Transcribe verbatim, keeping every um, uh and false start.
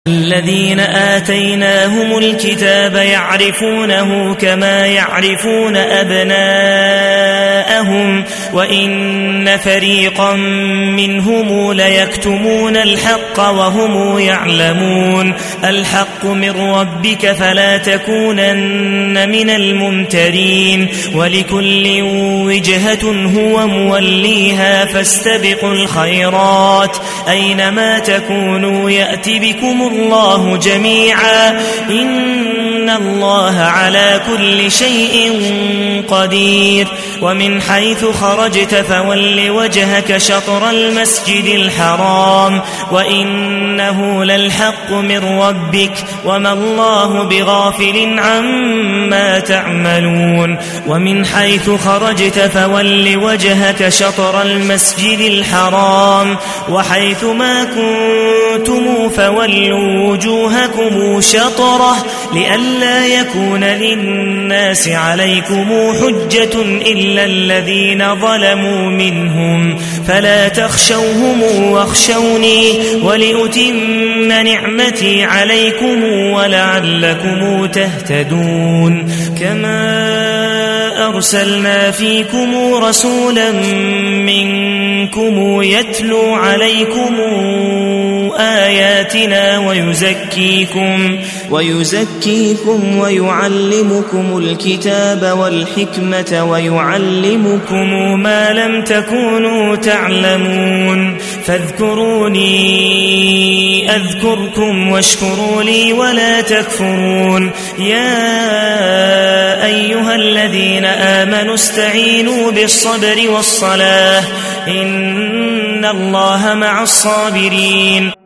الذين آتيناهم الكتاب يعرفونه كما يعرفون أبناءهم وإن فريقا منهم ليكتمون الحق وهم يعلمون الحق من ربك فلا تكونن من الممترين ولكل وجهة هو موليها فاستبقوا الخيرات أينما تكونوا يأت بكم الله جميعا إن الله على كل شيء قدير ومن حيث خرجت فول وجهك شطر المسجد الحرام وإنه للحق من ربك وما الله بغافل عما تعملون ومن حيث خرجت فول وجهك شطر المسجد الحرام وحيث ما كنتم فولوا وجوهكم شطره لئلا يكون للناس عليكم حجة إلا الذين ظلموا منهم فلا تخشوهم واخشوني ولأتم نعمتي عليكم ولعلكم تهتدون كما أرسلنا فيكم رسولا منكم يتلو عليكم آياتنا ويزكيكم ويزكيكم ويعلمكم الكتاب والحكمة ويعلمكم ما لم تكونوا تعلمون فاذكروني أذكركم واشكروا لي ولا تكفرون يا أيها الذين آمنوا استعينوا بالصبر والصلاة إن الله مع الصابرين